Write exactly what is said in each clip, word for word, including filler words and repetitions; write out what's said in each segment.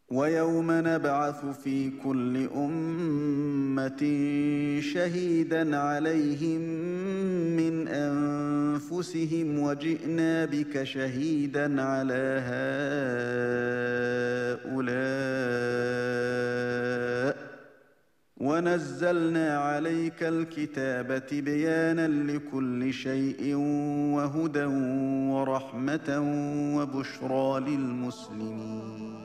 ويوم نبعث في كل أمة شهيدا عليهم من أنفسهم وجئنا بك شهيدا على هؤلاء ونزلنا عليك الكتاب تبيانا لكل شيء وهدى ورحمة وبشرى للمسلمين.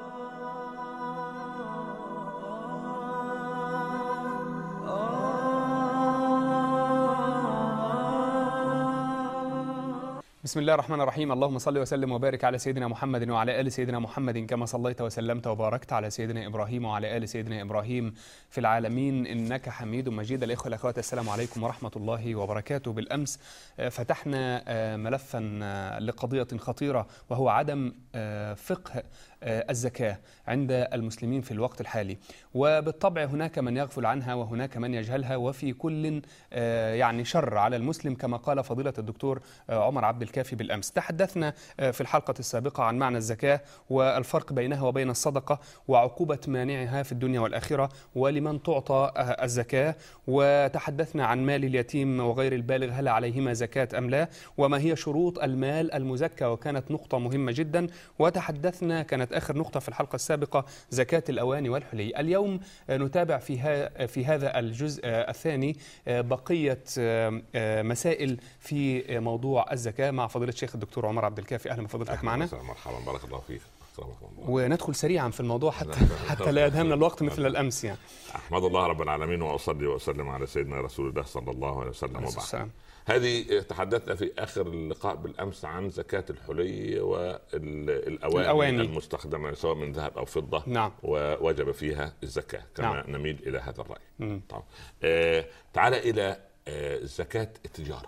بسم الله الرحمن الرحيم. اللهم صل وسلم وبارك على سيدنا محمد وعلى آل سيدنا محمد كما صليت وسلمت وباركت على سيدنا إبراهيم وعلى آل سيدنا إبراهيم في العالمين إنك حميد مجيد. الإخوة والأخوات، السلام عليكم ورحمة الله وبركاته. بالأمس فتحنا ملفا لقضية خطيرة، وهو عدم فقه الزكاة عند المسلمين في الوقت الحالي، وبالطبع هناك من يغفل عنها وهناك من يجهلها، وفي كل يعني شر على المسلم كما قال فضيلة الدكتور عمر عبد الكافي بالأمس. تحدثنا في الحلقة السابقة عن معنى الزكاة والفرق بينها وبين الصدقة وعقوبة مانعها في الدنيا والآخرة ولمن تعطى الزكاة، وتحدثنا عن مال اليتيم وغير البالغ هل عليهما زكاة أم لا، وما هي شروط المال المزكى، وكانت نقطة مهمة جدا. وتحدثنا كانت آخر نقطة في الحلقة السابقة زكاة الأواني والحلي. اليوم نتابع في, في هذا الجزء الثاني بقية مسائل في موضوع الزكاة مع فضيلة الشيخ الدكتور عمر عبد الكافي. أهلا بفضيلتك معنا. مرحبا، بارك الله فيك. وندخل سريعا في الموضوع حتى حتى لا يدهمنا الوقت مثل الأمس. يعني أحمد الله رب العالمين وأصلي وأسلم على سيدنا رسول الله صلى الله عليه وسلم. وبعد هذه تحدثنا في آخر اللقاء بالأمس عن زكاة الحلي والأواني الأواني. المستخدمة سواء من ذهب أو فضة. نعم. ووجب فيها الزكاة كما نعم. نميل إلى هذا الرأي. طبعا. آه تعال إلى آه زكاة التجارة.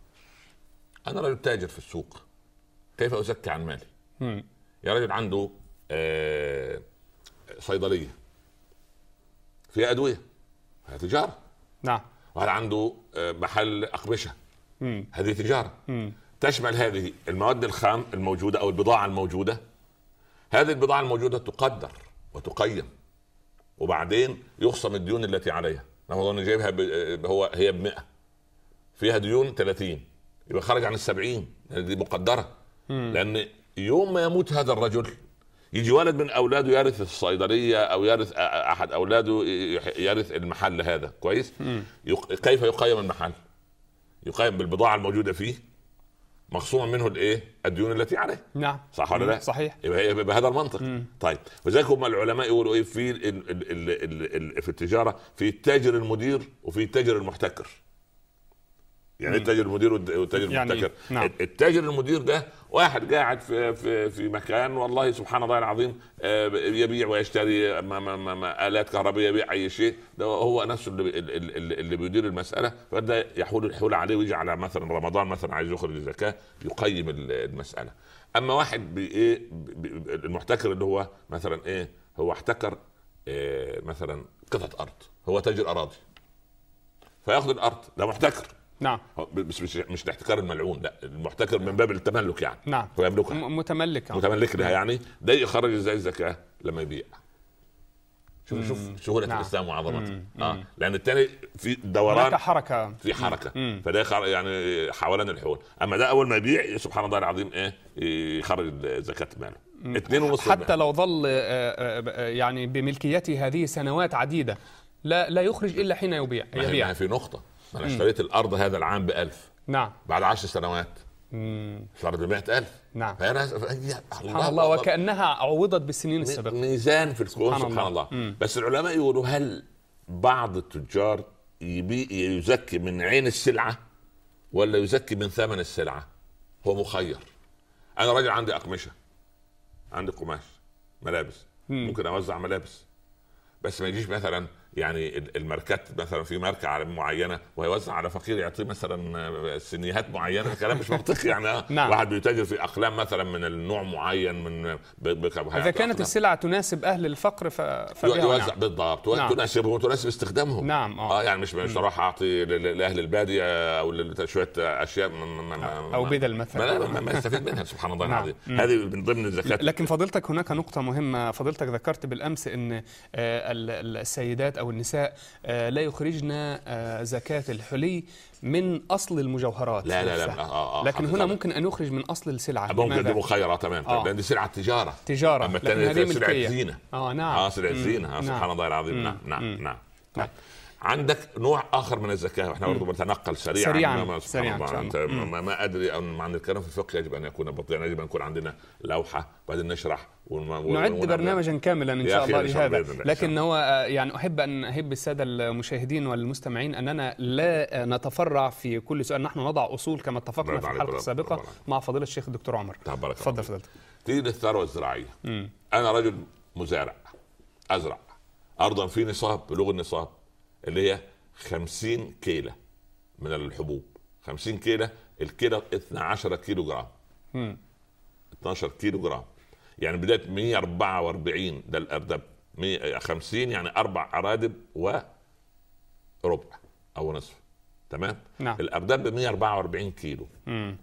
أنا رجل تاجر في السوق، كيف أزكي عن مالي؟ مم. يا رجل عنده آه صيدلية فيها أدوية، هذه تجارة. نعم. وهذا عنده آه محل أقمشة، مم. هذه تجارة. مم. تشمل هذه المواد الخام الموجودة أو البضاعة الموجودة. هذه البضاعة الموجودة تقدر وتقيم، وبعدين يخصم الديون التي عليها. نفترض جايبها هو هي بمئة، فيها ديون ثلاثين، يبقى خرج عن السبعين، دي مقدرة. مم. لأن يوم ما يموت هذا الرجل يجي ولد من أولاده يرث الصيدلية أو يرث أحد أولاده يرث المحل هذا. كويس. يق... كيف يقيم المحل؟ يقيم بالبضاعة الموجودة فيه، مخصوم منه الايه؟ الديون التي عليه. نعم. صح ولا لا؟ صحيح. يبقى بهذا المنطق. مم. طيب، وذلك هم العلماء يقولوا ايه في ال ال ال ال ال في التجارة؟ في التاجر المدير وفي التاجر المحتكر. يعني التاجر المدير والتاجر يعني المحتكر. نعم. التاجر المدير ده واحد قاعد في في في مكان، والله سبحان الله العظيم يبيع ويشتري ما ما ما ما آلات كهربائية، يبيع اي شيء، ده هو نفسه اللي اللي, اللي بيدير المسألة. فده يحول الحول عليه ويجي على مثلا رمضان مثلا عايز يخرج الزكاة يقيم المسألة. اما واحد بايه المحتكر اللي هو مثلا ايه، هو احتكر إيه مثلا قطعة ارض، هو تاجر اراضي فياخذ الارض، ده محتكر. نعم. بس مش مش الاحتكار الملعون، لا، المحتكر من باب التملك يعني. نعم. هو يملكها، متملك متملك لها. يعني ده يخرج ازاي الزكاة؟ لما يبيع. شوف مم. شوف سهولة نعم. الاسلام وعظمته. اه لان الثاني في دوران، حركة في حركة. مم. فده يعني حوالين الحول. اما ده اول ما يبيع سبحان الله العظيم ايه يخرج زكاة ماله. اثنين ونص حتى لو ظل يعني بملكيته هذه سنوات عديدة لا لا يخرج الا حين يبيع. يبيع في نقطة. أنا اشتريت الأرض هذا العام بألف. نعم. بعد عشر سنوات صارت بمئة ألف. نعم. فأنا سبحان الله، وكأنها عوضت بالسنين السابقة. ميزان في الكون. سبحان, سبحان الله, الله. مم. بس العلماء يقولوا هل بعض التجار يبي يزكي من عين السلعة ولا يزكي من ثمن السلعة؟ هو مخير. أنا راجل عندي أقمشة، عندي قماش، ملابس، مم. ممكن أوزع ملابس، بس ما يجيش مثلا يعني الماركات مثلا في ماركه معينه ويوزع على فقير يعطيه مثلا سنيهات معينه، كلام مش منطقي يعني. نعم. واحد بيتاجر في اقلام مثلا من النوع معين من اذا كانت السلعه تناسب اهل الفقر ف يوزع بالضبط. نعم. تناسبهم وتناسب استخدامهم. نعم. اه, آه يعني مش مش راح اعطي لاهل الباديه او شويه اشياء او بدل مثلا ما, ما يستفيد منها. سبحان الله العظيم. نعم. هذه من ضمن الزكاه. لكن فضيلتك هناك نقطه مهمه، فضيلتك ذكرت بالامس ان السيدات او النساء لا يخرجن زكاه الحلي من اصل المجوهرات. لا لا لا آه آه لكن هنا طبعا. ممكن ان يخرج من اصل السلعه. ممكن دي مخيره تمام. آه. لان دي سلعه تجاره تجاره اما الثانيه سلعه زينه. اه نعم. اه سلعه زينه. آه سبحان الله العظيم. نعم نعم نعم. طيب عندك نوع اخر من الزكاه، واحنا برضه بنتنقل سريعا سريعا, سريعا. ما, ما ادري او مع الكلام في الفقه يجب ان يكون بطيئا، يجب ان يكون عندنا لوحه وبعدين نشرح نعد برنامجا كاملا ان شاء الله لهذا. لكن هو يعني احب ان اهب الساده المشاهدين والمستمعين اننا لا نتفرع في كل سؤال، نحن نضع اصول كما اتفقنا في الحلقه السابقه مع فضيله الشيخ الدكتور عمر. تفضل فضيلتك. تيجي للثروه الزراعيه. مم. انا رجل مزارع ازرع ارضا في نصاب بلوغ النصاب اللي هي خمسين كيلة من الحبوب. خمسين كيلة، الكيلة اثنا عشر كيلو جرام. مم. اثنا عشر كيلو جرام يعني بداية مئة وأربعة وأربعين ده الأردب. مئة وخمسين يعني أربع أرادب وربع أو نصف. تمام. نعم. الأردب ب مئة وأربعة وأربعين كيلو. مم.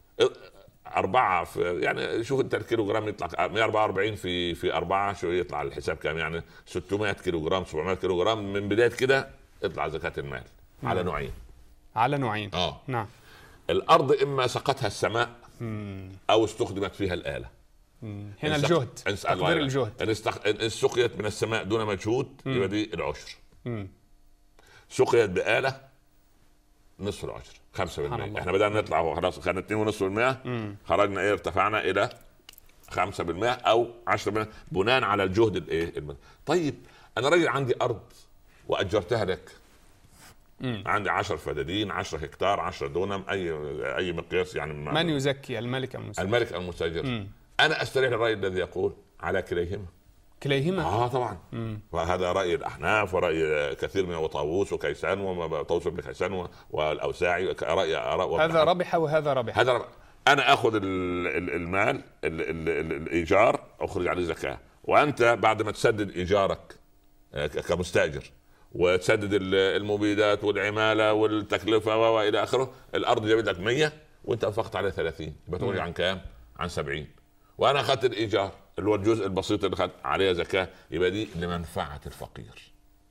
أربعة في يعني شوف أنت الكيلو جرام يطلع مئة وأربعة وأربعين في في أربعة شو يطلع الحساب كام؟ يعني ستمائة كيلو جرام سبعمائة كيلو جرام. من بداية كده يطلع زكاة المال. مم. على نوعين. على نوعين. اه نعم. الأرض إما سقتها السماء مم. أو استخدمت فيها الآلة. مم. هنا الجهد تقدير الجهد. إن, استخ... إن سقيت من السماء دون مجهود يبقى دي العشر. مم. سقيت بآلة نصف العشر خمسة بالمئة. احنا بدأنا نطلع خلاص خدنا اثنين ونصف بالمئة. خرجنا ايه ارتفعنا الى خمسة بالمئة او عشرة بالمئة بناء على الجهد الايه. طيب انا راجل عندي ارض واجرتها لك. مم. عندي عشر فدادين، عشرة هكتار، عشرة دونم، اي اي مقياس يعني. من يزكي الملك ام المستاجر؟ الملك ام المستاجر. انا استريح الراي الذي يقول على كليهما. كليهما. اه طبعا. مم. وهذا راي الاحناف وراي كثير من وطاووس وكيسان وطاووس بن كيسان والاوزاعي. راي اراء هذا ربح وهذا ربح. هذا ربح. انا اخذ المال ال ال ال الايجار اخرج عليه زكاه، وانت بعد ما تسدد ايجارك كمستاجر وتسدد المبيدات والعماله والتكلفه والى اخره، الارض جابت لك مية وانت انفقت عليه ثلاثين، يبقى تخرج عن كام؟ عن سبعين. وانا اخذت الايجار اللي هو الجزء البسيط اللي اخذت عليه زكاه، يبقى دي لمنفعه الفقير.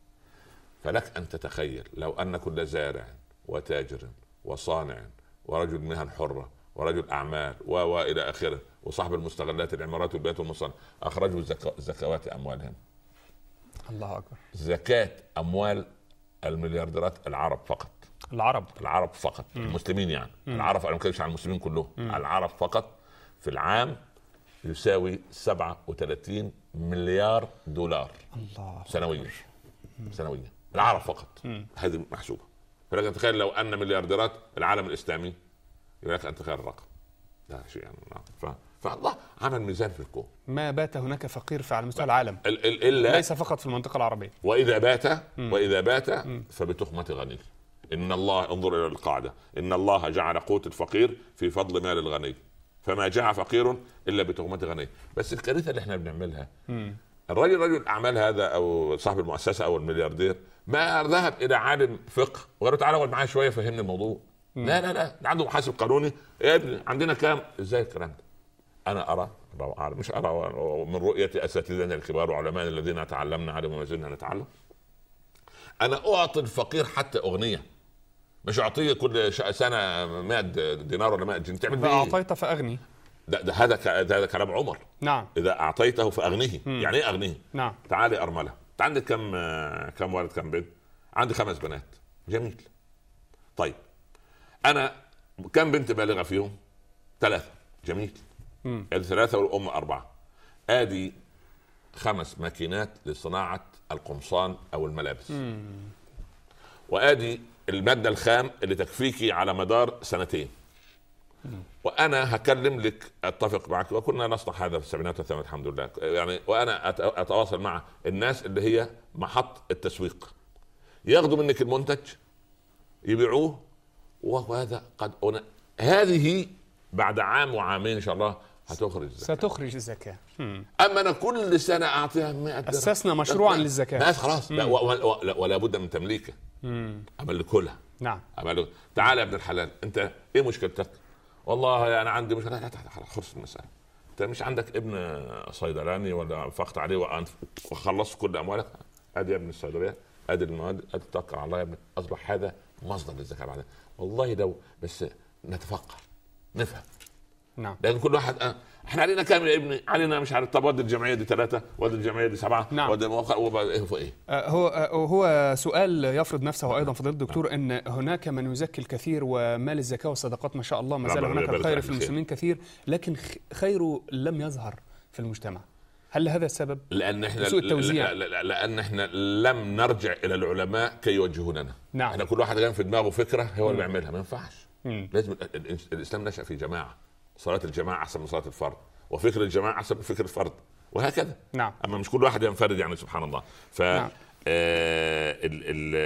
فلك ان تتخيل لو ان كل زارع وتاجر وصانع ورجل مهن حره ورجل اعمال والى اخره وصاحب المستغلات العمارات والبيوت والمصانع اخرجوا زكوات اموالهم. الله اكبر. زكاه اموال المليارديرات العرب فقط. العرب العرب فقط. مم. المسلمين يعني. مم. العرب انا ما بتكلمش عن المسلمين كلهم. مم. العرب فقط في العام يساوي سبعة وثلاثين مليار دولار. الله. سنويا. سنويا العرب فقط. مم. هذه محسوبه. فلك تخيل لو ان مليارديرات العالم الاسلامي، يبقى لك ان تخيل الرقم ده شيء يعني. ف... فالله عمل ميزان في الكون. ما بات هناك فقير على مستوى العالم ال... ال... إلا... ليس فقط في المنطقه العربيه. واذا بات مم. واذا بات فبتخمه غني. ان الله انظر الى القاعده، ان الله جعل قوت الفقير في فضل مال الغني، فما جاء فقير الا بتهمه غني. بس الكارثه اللي احنا بنعملها مم. الراجل رجل الاعمال هذا او صاحب المؤسسه او الملياردير ما ذهب الى عالم فقه وقال له تعالى اقعد معايا شويه فهمني الموضوع. مم. لا لا لا عنده محاسب قانوني. يا ابني عندنا كام؟ ازاي الكلام ده؟ انا ارى مش ارى من رؤيه اساتذتنا الكبار وعلماء الذين تعلمنا عليهم وما زلنا نتعلم، انا اعطي الفقير حتى اغنيه، مش اعطيه كل سنه مئة دينار ولا مئة جنيه. تعمل بيه اعطيت فاغني. ده, ده هذا ك... هذا كلام عمر. نعم. اذا اعطيته فاغنيه. مم. يعني ايه اغنيه؟ نعم. تعالي ارمله، انت عندك كم كم ولد كم بنت؟ عندي خمس بنات. جميل. طيب انا كم بنت بالغه فيهم؟ ثلاثه. جميل. ادي ثلاثه والام اربعه. ادي خمس ماكينات لصناعه القمصان او الملابس. مم. وادي الماده الخام اللي تكفيكي على مدار سنتين. وانا هكلم لك اتفق معك، وكنا نصنع هذا في السبعينات والثمانينات الحمد لله يعني. وانا اتواصل مع الناس اللي هي محط التسويق، ياخذوا منك المنتج يبيعوه، وهذا قد أنا... هذه بعد عام وعامين ان شاء الله هتخرج الزكاة. ستخرج الزكاة. اما انا كل سنه اعطيها مئة درهم. اسسنا مشروعا للزكاة. ناس خلاص لا و... و... ولا بد من تمليكه. املكها. نعم. أملك. تعال يا ابن الحلال، انت ايه مشكلتك؟ والله انا عندي مشكله. لا خلص المساله، انت مش عندك ابن صيدلاني ولا انفقت عليه وخلصت كل اموالك؟ ادي يا ابن الصيدليه، ادي المواد، ادي توكل على الله يا ابن. اصبح هذا مصدر للزكاه بعدين. والله لو بس نتفقه نفهم. نعم. لان كل واحد أه احنا علينا كام يا ابني؟ علينا مش عارف. طب ودي الجمعيه دي ثلاثه، ودي الجمعيه دي سبعه. نعم. ودي الموقع ايه ايه آه هو آه هو سؤال يفرض نفسه ايضا فضيله الدكتور، ان هناك من يزكي الكثير ومال الزكاه والصدقات ما شاء الله ما زال هناك الخير في المسلمين كثير، لكن خيره لم يظهر في المجتمع. هل هذا السبب؟ لان احنا سوء التوزيع. لان احنا لم نرجع الى العلماء كي يوجهوننا. نعم. احنا كل واحد كان في دماغه فكره هو اللي بيعملها، ما ينفعش. مم. لازم الاسلام نشأ في جماعه، صلاه الجماعه احسن من صلاه الفرد، وفكر الجماعه احسن من فكر الفرد، وهكذا. نعم. اما مش كل واحد ينفرد يعني، سبحان الله. ف نعم. آه ال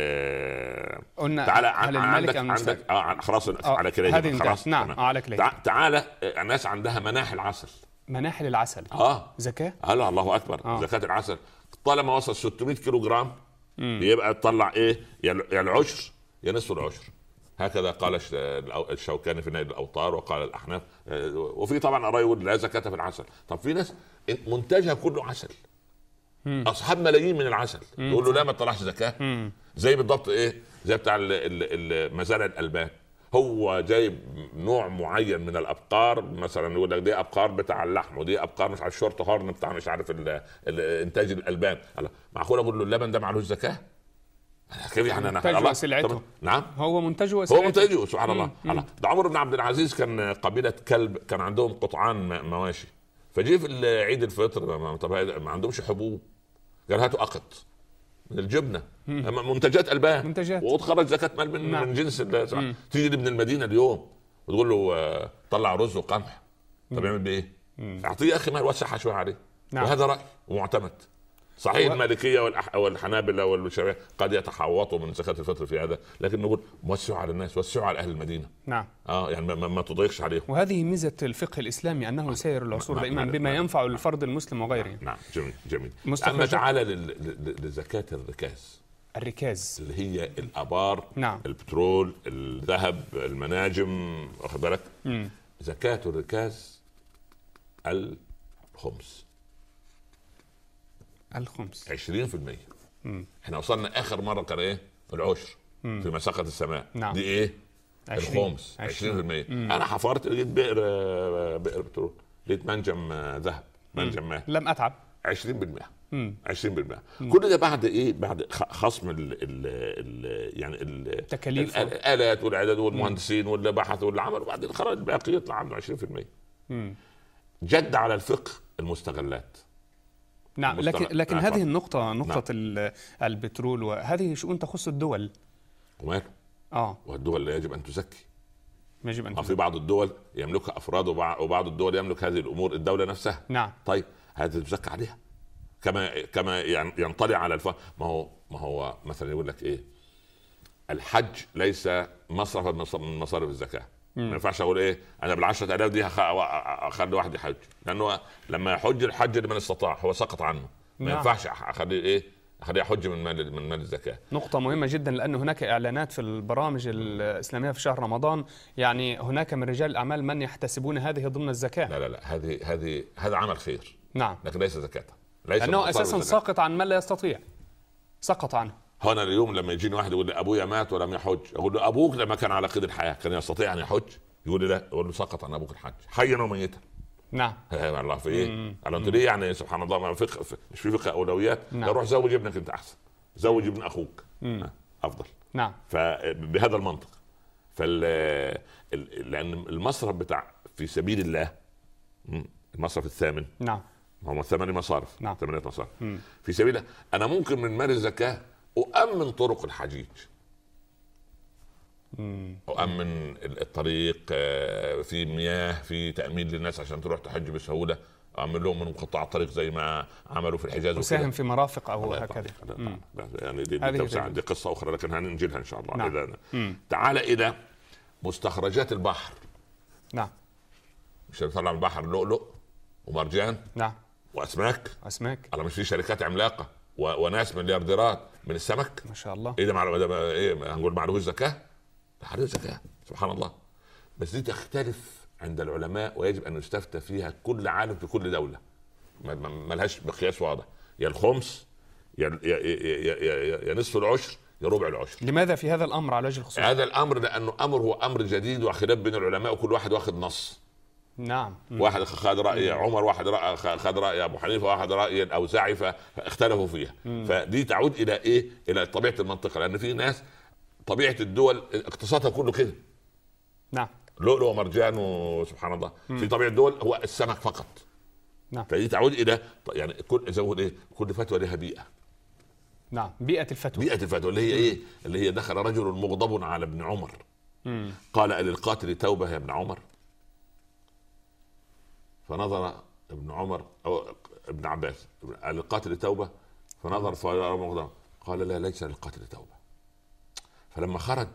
ال قلنا تعالى هل عندك الملك عندك اه خلاص آه على كده خلاص. نعم اه على كده. تعالى الناس عندها مناحل عسل. مناحل العسل اه زكاه. الله الله اكبر. آه. زكاه العسل طالما وصل ستمائة كيلو جرام يبقى تطلع ايه؟ يا العشر يا نصف العشر. هكذا قال الشوكاني في نيل الاوطار، وقال الاحناف. وفي طبعا قرايه يقول لا زكاه في العسل. طب في ناس منتجها كله عسل، مم. اصحاب ملايين من العسل، يقول له لا ما تطلعش زكاه. مم. زي بالضبط ايه؟ زي بتاع مزارع الالبان، هو جايب نوع معين من الابقار، مثلا يقول لك دي ابقار بتاع اللحم، ودي ابقار مش عارف الشورت هورن بتاع مش عارف انتاج الالبان. معقول اقول له اللبن ده معلوش زكاه؟ كيف يعني؟ انا سلعته. نعم هو منتجه وسلعته. هو منتجه سبحان الله. الله ده عمر بن عبد العزيز كان قبيله كلب، كان عندهم قطعان مواشي، فجي في عيد الفطر ما عندهمش حبوب، قال هاتوا اقط من الجبنه، منتجات البان، منتجات، وتخرج زكاه مال من, نعم. من جنس. تيجي لابن المدينه اليوم وتقول له طلع رز وقمح، طب يعمل بايه؟ اعطيه اخي مال وسعها شويه عليه. نعم. وهذا راي ومعتمد صحيح. و... المالكيه والأح... والحنابله والشافعيه قد يتحوطوا من زكاه الفطر في هذا، لكن نقول وسعوا على الناس، وسعوا على اهل المدينه. نعم. اه يعني ما, ما تضيقش عليهم. وهذه ميزه الفقه الاسلامي انه يسير العصور دائما بما ينفع الفرد المسلم وغيره. نعم جميل جميل. اما تعالى لل... لزكاه الركاز. الركاز اللي هي الابار، نعم. البترول، الذهب، المناجم، واخد بالك؟ زكاه الركاز الخمس. الخمس عشرين في المية. مم. احنا وصلنا اخر مره كان ايه؟ العشر. مم. في مساقة السماء. نعم. دي ايه؟ الخمس. عشرين في المية. انا حفرت لقيت بئر بئر بترول، لقيت منجم ذهب، منجم ماء، لم اتعب. عشرين بالمئة. عشرين بالمئة. كل ده بعد ايه؟ بعد خصم ال ال ال يعني التكاليف، الالات والاعداد والمهندسين واللي بحثوا واللي عملوا، وبعدين خرج الباقي يطلع عنده عشرين في المية. مم. جد على الفقه المستغلات. نعم. لكن لكن هذه النقطة، نقطة نعم. البترول وهذه شؤون تخص الدول. وماله؟ اه والدول لا يجب ان تزكي. يجب ان تزكي. في بعض الدول يملكها افراد، وبعض الدول يملك هذه الامور الدولة نفسها. نعم. طيب هذه تزكى عليها كما كما ينطلع على الف ما هو ما هو مثلا يقول لك ايه؟ الحج ليس مصرفا من مصارف الزكاة. ما ينفعش اقول ايه انا بالعشرة آلاف دي اخلي واحد يحج، لانه لما يحج الحج لمن استطاع هو سقط عنه. ما نعم. ينفعش اخليه ايه اخليه يحج من مال من مال الزكاه. نقطه مهمه جدا، لانه هناك اعلانات في البرامج الاسلاميه في شهر رمضان، يعني هناك من رجال الاعمال من يحتسبون هذه ضمن الزكاه. لا لا لا هذه هذه هذا عمل خير. نعم. لكن ليس زكاه، لانه اساسا ساقط عن من لا يستطيع، سقط عنه. هنا اليوم لما يجيني واحد يقول لي ابويا مات ولم يحج، اقول له ابوك لما كان على قيد الحياه كان يستطيع ان يحج؟ يقول لي لا، اقول له سقط عن ابوك الحج حيا وميتا. نعم. الله في ايه؟ قال انت ليه يعني سبحان الله ما فقه مش في فقه اولويات؟ نعم. روح زوج ابنك انت احسن، زوج ابن اخوك مم. افضل. نعم. فبهذا المنطق فال لان المصرف بتاع في سبيل الله المصرف الثامن. نعم. هم ثمانية مصارف. نعم. ثمانية مصارف مم. في سبيل الله. انا ممكن من مال الزكاه أؤمن طرق الحجيج، وامن الطريق، في مياه، في تامين للناس عشان تروح تحج بسهوله، اعمل لهم من قطاع الطريق زي ما عملوا في الحجاز، وساهم في مرافق او هكذا. يعني دي, دي, دي قصه اخرى لكن هننجلها ان شاء الله. نعم. إذا تعال الى مستخرجات البحر. نعم. مش هنطلع من البحر لؤلؤ ومرجان. نعم. واسماك. اسماك. الله، مش في شركات عملاقه و... وناس مليارديرات من السمك ما شاء الله. ايه ده؟ معلومه ده ايه؟ هنقول معلومه زكاه؟ ده حريه زكاه سبحان الله. بس دي تختلف عند العلماء ويجب ان يستفتى فيها كل عالم في كل دوله، ما لهاش مقياس واضح، يا الخمس يا يا يا, يا, يا نصف العشر يا ربع العشر. لماذا في هذا الامر على وجه الخصوص؟ هذا الامر لانه امر هو امر جديد وخلاف بين العلماء وكل واحد واخد نص. نعم. واحد خد راي عمر، واحد رأي خد راي ابو حنيفه، واحد راي الاوزاعي، فاختلفوا فيها. مم. فدي تعود الى ايه؟ الى طبيعه المنطقه، لان في ناس طبيعه الدول اقتصادها كله كده. نعم. لؤلؤ ومرجان وسبحان الله. مم. في طبيعه الدول هو السمك فقط. نعم. فدي تعود الى يعني كل زي ما ايه كل فتوى لها بيئه. نعم. بيئه الفتوى. بيئه الفتوى اللي هي ايه؟ اللي هي دخل رجل مغضب على ابن عمر. مم. قال للقاتل توبه يا ابن عمر؟ فنظر ابن عمر او ابن عباس للقاتل توبه، فنظر فرأى مغضب، قال لا ليس للقاتل توبه. فلما خرج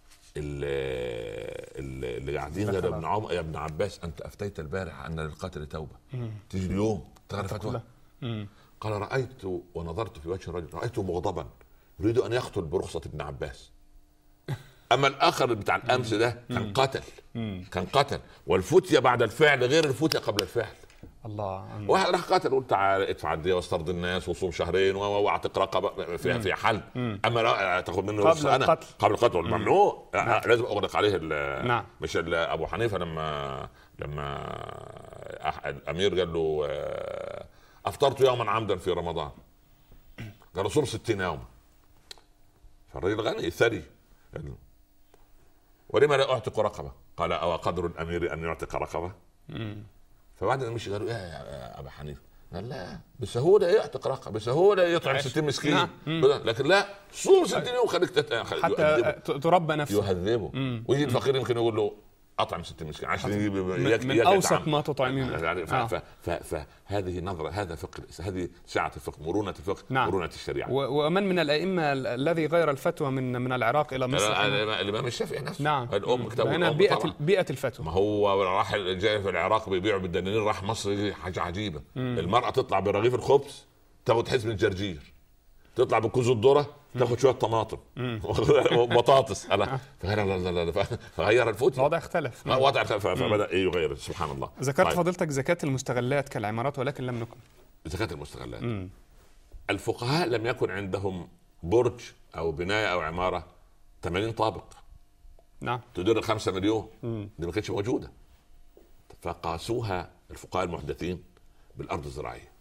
اللي, اللي قاعدين غير ابن عمر، يا ابن عباس انت افتيت البارح ان للقاتل توبه، تيجي اليوم تغير فتوى؟ قال رايت ونظرت في وجه الرجل رايته مغضبا يريد ان يقتل برخصه ابن عباس. اما الاخر بتاع الامس ده كان قتل، كان قتل، والفتية بعد الفعل غير الفتية قبل الفعل. الله. واحد راح قتل قلت تعال ادفع الدية واسترضي الناس وصوم شهرين واعتق رقبه فيها في حل. مم. اما لا تاخذ منه قبل أنا القتل قبل القتل ممنوع. نعم. لازم اغلق عليه. نعم. مش ابو حنيفه لما لما الامير قال له افطرت يوما عمدا في رمضان، قال صوم ستين يوما. فالرجل غني ثري قال له ولما لا اعتق رقبه؟ قال او قدر الامير ان يعتق رقبه؟ فبعد ما مشي قالوا يا ابا حنيفه قال لا بسهوله يعتق رقبه، بسهوله يطعم ستين مسكين. نعم. لكن لا صوم ستين يوم خليك تت... حتى تربى نفسه يهذبه. ويجي الفقير يمكن يقول له اطعم ستين مسكين عشان يجيب من, من اوسط ما تطعمين. يعني فهذه نظره، هذا فقه، هذه سعه الفقه، مرونه الفقه. نعم. مرونه الشريعه. ومن من الائمه الذي غير الفتوى من من العراق الى مصر؟ الامام الشافعي نفسه. نعم. الام كتاب هنا بيئه بيئه الفتوى. ما هو راح جاي في العراق بيبيعوا بالدنانير، راح مصر حاجه عجيبه. مم. المراه تطلع برغيف الخبز تاخذ حزمه جرجير، تطلع بكوز الذره تاخذ شويه طماطم وبطاطس. فغير الفتوى، الوضع اختلف. وضع اختلف فبدا يغير سبحان الله. ذكرت فضيلتك زكاه المستغلات كالعمارات ولكن لم نكن زكاه المستغلات. مم. الفقهاء لم يكن عندهم برج او بنايه او عماره ثمانين طابق. نعم. تدير خمسة مليون. مم. دي ما كانتش موجوده، فقاسوها الفقهاء المحدثين بالارض الزراعيه.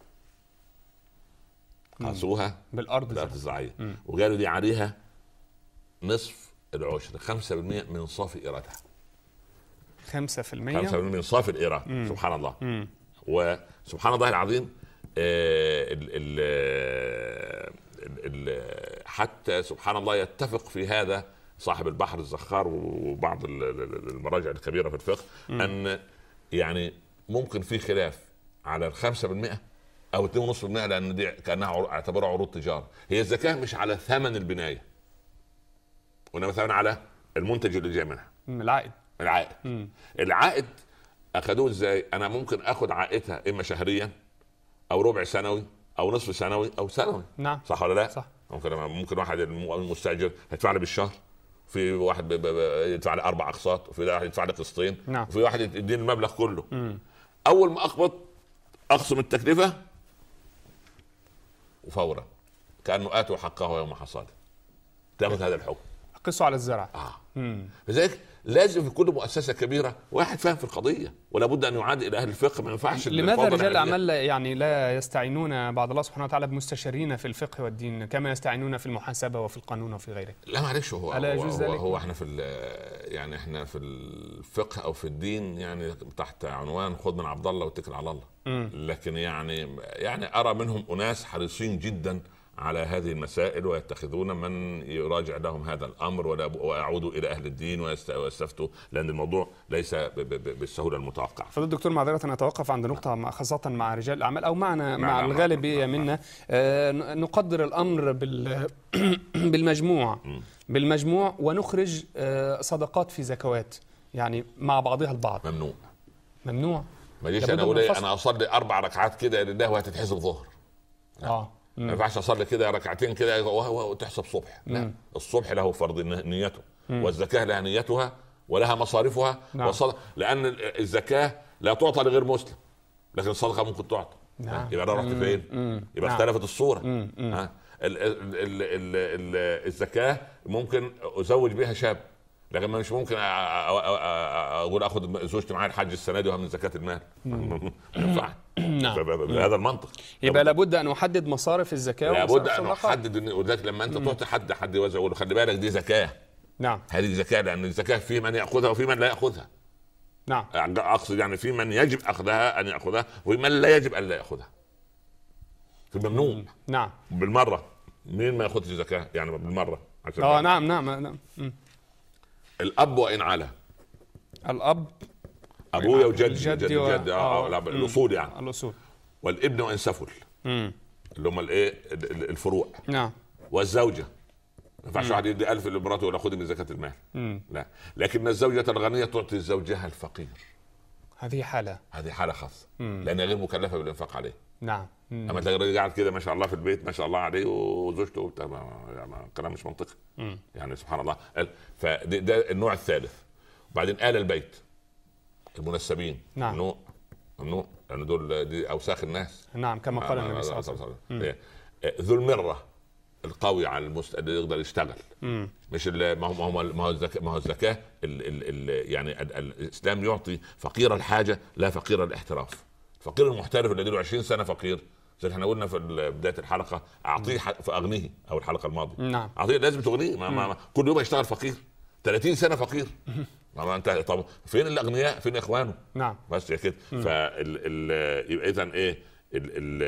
قاسوها بالارض, بالأرض الزراعيه وقالوا دي عليها نصف العشر، خمسة بالمئة من صافي ايرادها. خمسة بالمئة خمسة بالمئة من صافي الايراد. سبحان الله. مم. وسبحان الله العظيم. آه ال ال ال حتى سبحان الله يتفق في هذا صاحب البحر الزخار وبعض المراجع الكبيره في الفقه. مم. ان يعني ممكن في خلاف على الخمسة بالمئة او اثنين ونصف بالمئة، لان دي كانها اعتبرها عروض تجاره. هي الزكاه مش على ثمن البنايه وانما ثمن على المنتج اللي جاي منها، العائد. العائد. مم. العائد اخذوه ازاي؟ انا ممكن اخذ عائدها اما شهريا او ربع سنوي او نصف سنوي او سنوي. نعم. صح ولا لا؟ صح. ممكن ممكن واحد المستاجر يدفع لي بالشهر، في واحد يدفع لي اربع اقساط، وفي واحد يدفع لي قسطين. نعم. وفي واحد يديني المبلغ كله. مم. اول ما اقبض اقسم التكلفه وفورا كانه اتوا حقه يوم حصاده. تاخذ هذا الحكم. قصوا على الزرع. اه لذلك لازم في كل مؤسسه كبيره واحد فاهم في القضيه، ولا بد ان يعاد الى اهل الفقه. ما ينفعش. لماذا رجال الاعمال يعني لا يستعينون بعد الله سبحانه وتعالى بمستشارين في الفقه والدين كما يستعينون في المحاسبه وفي القانون وفي غيره؟ لا معلش، هو ألا هو, يجوز هو, ذلك؟ هو احنا في يعني احنا في الفقه او في الدين يعني تحت عنوان خذ من عبد الله واتكل على الله. م. لكن يعني يعني ارى منهم اناس حريصين جدا على هذه المسائل ويتخذون من يراجع لهم هذا الامر ويعودوا الى اهل الدين ويستفتوا، لان الموضوع ليس بالسهوله المتوقعه. فضل الدكتور معذره انا اتوقف عند نقطه خاصه مع رجال الاعمال او معنا مع الغالبيه منا، آه نقدر الامر بال بالمجموع بالمجموع ونخرج آه صدقات في زكوات يعني مع بعضها البعض. ممنوع ممنوع ما يجيش انا اقول ايه انا اصلي اربع ركعات كده لله وهتتحسب ظهر. اه ما ينفعش اصلي كده ركعتين كده وتحسب صبح. لا، الصبح له فرض نيته، والزكاه لها نيتها ولها مصاريفها. نعم. والصدقه لان الزكاه لا تعطى لغير مسلم، لكن الصدقه ممكن تعطى. نعم. يبقى انا رحت فين؟ يبقى نعم. اختلفت الصوره. ها ال ال ال ال الزكاه ممكن ازوج بها شاب، لكن مش ممكن اقول اخذ زوجتي معايا الحج السنه دي من زكاه المال. ما ينفعش. بهذا المنطق يبقى لابد ان احدد مصارف الزكاه. لابد ان احدد، وذلك لما انت تعطي حد حد يوزع يقول خلي بالك دي زكاه. نعم. هذه زكاه، لان الزكاه في من ياخذها وفي من لا ياخذها. نعم. اقصد يعني في من يجب اخذها ان ياخذها وفي من لا يجب ان لا ياخذها. في الممنوع. نعم. بالمره. مين ما ياخذش زكاه يعني بالمره؟ اه نعم نعم نعم. الاب وان على. الاب ابويا وجدي جدي و... جدي اه, آه الاصول يعني الاصول. والابن وان سفل اللي هم الايه الفروع. نعم. والزوجه ما ينفعش واحد يدي ألف لمراته ولا خذي من زكاه المال. مم. لا، لكن الزوجه الغنيه تعطي زوجها الفقير. هذه حاله هذه حاله خاصه لانها غير مكلفه بالانفاق عليه. نعم. مم. اما تلاقي الراجل قاعد كده ما شاء الله في البيت ما شاء الله عليه وزوجته وبتاع يعني كلام مش منطقي. مم. يعني سبحان الله. فده ده النوع الثالث. وبعدين آل البيت المنسبين. نعم. ممنوع ممنوع لان دول دي اوساخ الناس. نعم كما قال النبي صلى الله عليه وسلم. ذو المره القوي على المست اللي يقدر يشتغل. مم. مش ما هو ما هو الزكاه ما هو الزكاه يعني الاسلام يعطي فقير الحاجه لا فقير الاحتراف. فقير المحترف اللي له عشرين سنه فقير زي احنا قلنا في بدايه الحلقه اعطيه فاغنيه او الحلقه الماضيه. نعم. اعطيه لازم تغنيه ما ما كل يوم يشتغل فقير ثلاثين سنه فقير. ما انت طب فين الاغنياء فين اخوانه؟ نعم. بس كده. فال يبقى اذا ايه ال ال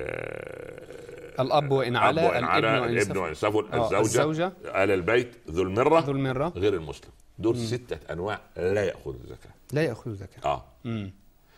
الاب وان على الابن وان سفل الزوجه, الزوجة آل البيت ذو المره ذو المره غير المسلم. دول مم. ستة انواع لا ياخذوا الزكاه. لا ياخذوا الزكاه. اه مم.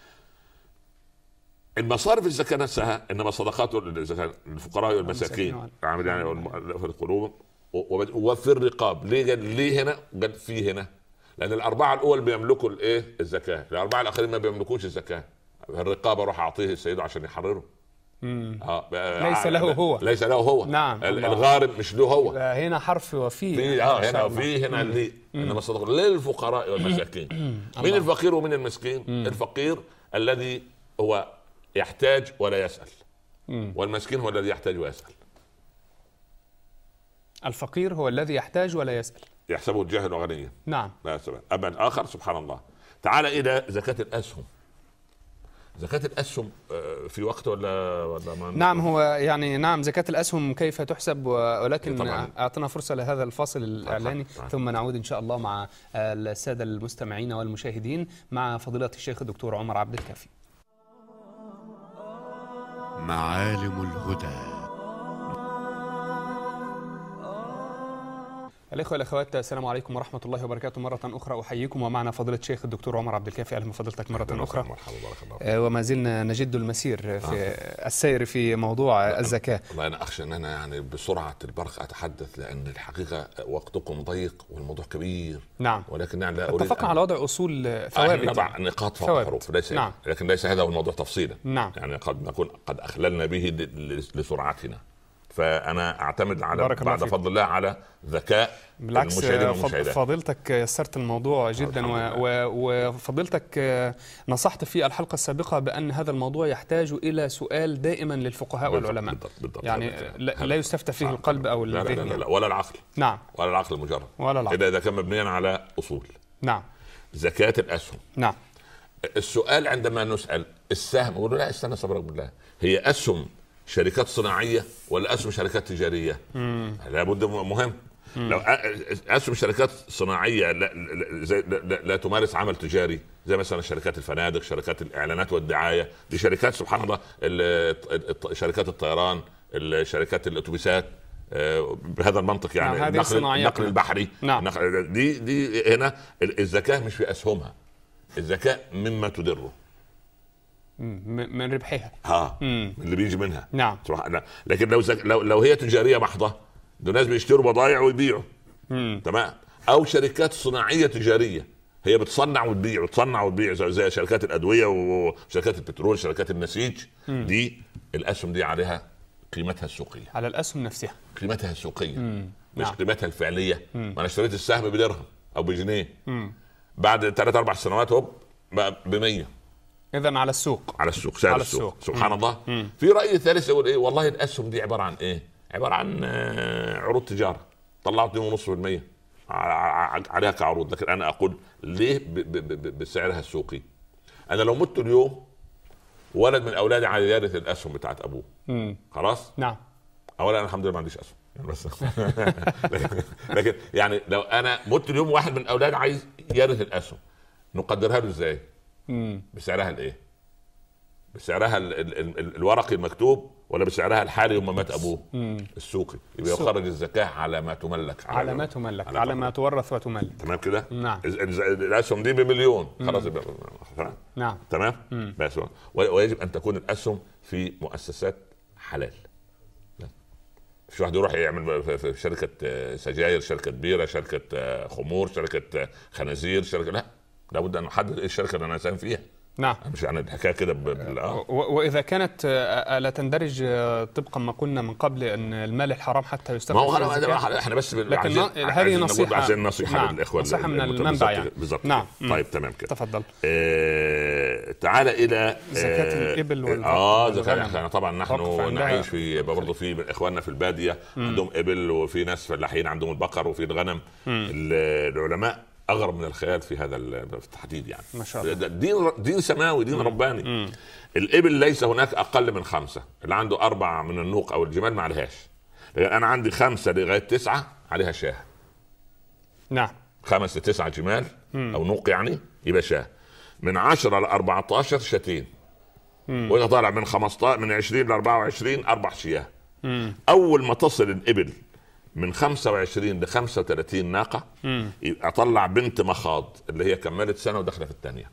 المصارف الزكاه نفسها انما صدقات للفقراء والمساكين عامل يعني في القلوب وفي الرقاب. ليه ليه هنا قال في هنا؟ لان الاربعه الاول بيملكوا الايه الزكاه، الاربعه الاخرين ما بيملكوش الزكاه. الرقاب اروح اعطيه السيد عشان يحرره. اه ليس له هو ليس له هو. نعم. الغارم مش له هو. هنا حرف وفي في اه هنا وفي هنا ليه. انما الصدقه للفقراء والمساكين. مين الفقير ومين المسكين؟ مم. الفقير الذي هو يحتاج ولا يسأل. مم. والمسكين هو الذي يحتاج ويسأل. الفقير هو الذي يحتاج ولا يسأل. يحسبه الجاهل غنيا. نعم. لا سبب. أما الآخر سبحان الله. تعال إلى زكاة الأسهم. زكاة الأسهم في وقت ولا ولا ما؟ نعم هو يعني نعم زكاة الأسهم كيف تحسب، ولكن أعطنا فرصة لهذا الفاصل الإعلاني ثم نعود إن شاء الله مع السادة المستمعين والمشاهدين مع فضيلة الشيخ الدكتور عمر عبد الكافي. معالم الهدى. الإخوة والأخوات السلام عليكم ورحمة الله وبركاته. مرة أخرى أحييكم ومعنا فضيلة الشيخ الدكتور عمر عبد الكافي. أهلا بفضيلتك مرة أخرى. وما زلنا نجد المسير في آه. السير في موضوع الزكاة. والله أنا أخشى أن أنا يعني بسرعة البرق أتحدث لأن الحقيقة وقتكم ضيق والموضوع كبير. نعم. ولكن يعني لا اتفقنا على وضع أصول ثوابت. نضع نقاط فوق الحروف ليس نعم. لكن ليس هذا هو الموضوع تفصيلا. نعم. يعني قد نكون قد أخللنا به لسرعتنا. فأنا أعتمد على بعد فضل الله على ذكاء المشاهدين والمشاهدات. فضيلتك يسرت الموضوع جدا وفضيلتك نصحت في الحلقة السابقة بأن هذا الموضوع يحتاج إلى سؤال دائما للفقهاء والعلماء. بالضبط بالضبط يعني لا, لا يستفتى فيه القلب أو الذهن. لا, لا, لا, لا ولا العقل. نعم. ولا العقل المجرد. ولا العقل. إذا كان مبنيا على أصول. نعم. زكاة الأسهم. نعم. السؤال عندما نسأل السهم يقولوا لا استنى صبرك بالله، هي أسهم شركات صناعيه ولا اسهم شركات تجاريه؟ لابد مهم. مم. لو اسهم شركات صناعيه لا, لا, لا, لا, لا تمارس عمل تجاري زي مثلا شركات الفنادق، شركات الاعلانات والدعايه، دي شركات سبحان الله، شركات الطيران، شركات الاتوبيسات بهذا المنطق يعني نعم. النقل, النقل البحري. نعم. النقل دي دي هنا الزكاه مش في اسهمها، الزكاه مما تدره من ربحها ها مم. اللي بيجي منها. نعم. لكن لو زك... لو لو هي تجاريه محضه، دول ناس بيشتروا بضائع ويبيعوا. مم. تمام. او شركات صناعيه تجاريه، هي بتصنع وتبيع وتصنع وتبيع زي, زي شركات الادويه وشركات البترول، شركات النسيج. مم. دي الاسهم دي عليها قيمتها السوقيه، على الاسهم نفسها قيمتها السوقيه. مم. مش نعم. قيمتها الفعليه. ما انا اشتريت السهم بدرهم او بجنيه، مم. بعد ثلاث اربع سنوات هوب بقى ب مية. اذا على السوق، على السوق سعر على السوق. السوق. سبحان مم. الله. مم. في راي ثالث يقول ايه، والله الاسهم دي عباره عن ايه؟ عباره عن عروض تجاره، طلعوا اثنين فاصلة خمسة بالمية عليها كعروض. لكن انا اقول ليه بسعرها السوقي؟ انا لو مت اليوم ولد من اولادي على يرث الاسهم بتاعت ابوه. مم. خلاص. نعم. اولا انا الحمد لله ما عنديش اسهم يعني، بس لكن يعني لو انا مت اليوم واحد من اولادي عايز يرث الاسهم، نقدرها له ازاي؟ مم. بسعرها الايه؟ بسعرها ال ال ال الورقي المكتوب ولا بسعرها الحالي يوم ما مات ابوه؟ مم. السوقي. يبقى يخرج الزكاه على ما تملك، على, على ما تملك، على, على ما تورث وتملك. تمام كده. نعم. الاسهم دي بمليون خلاص يبقى نعم. تمام. مم. بس ويجب ان تكون الاسهم في مؤسسات حلال. مش واحد يروح يعمل في شركه سجاير، شركه بيره، شركه خمور، شركه خنازير، شركه لا، لابد ان نحدد ايه الشركه اللي انا اساهم فيها. نعم. مش يعني الحكايه كده بال... واذا كانت لا تندرج طبقا ما قلنا من قبل ان المال الحرام حتى يستخدم. ما هو احنا بس لكن هذه نصيحه، عشان نصيحه نعم. للاخوه، نصيحه من المنبع يعني. بالضبط. نعم. طيب تمام كده. تفضل. آه... تعال الى زكاه آه... الابل والغنم. اه زكاه. طبعا نحن نعيش في برضه في اخواننا في الباديه مم. عندهم ابل، وفي ناس فلاحين عندهم البقر وفي الغنم. مم. العلماء اغرب من الخيال في هذا التحديد يعني. ما شاء الله. دين دين سماوي، دين مم. رباني. مم. الابل ليس هناك اقل من خمسه، اللي عنده اربعه من النوق او الجمال ما عليهاش. انا عندي خمسه لغايه تسعه عليها شاه. نعم. خمسه لتسعه جمال مم. او نوق يعني يبقى شاه. من عشرة ل أربعة عشر شاتين. واذا طالع من خمسطاشر من عشرين ل أربعة وعشرين اربع شياه. مم. اول ما تصل الابل من خمسة وعشرين ل خمسة وثلاثين ناقه اطلع بنت مخاض اللي هي كملت سنه وداخله في الثانيه.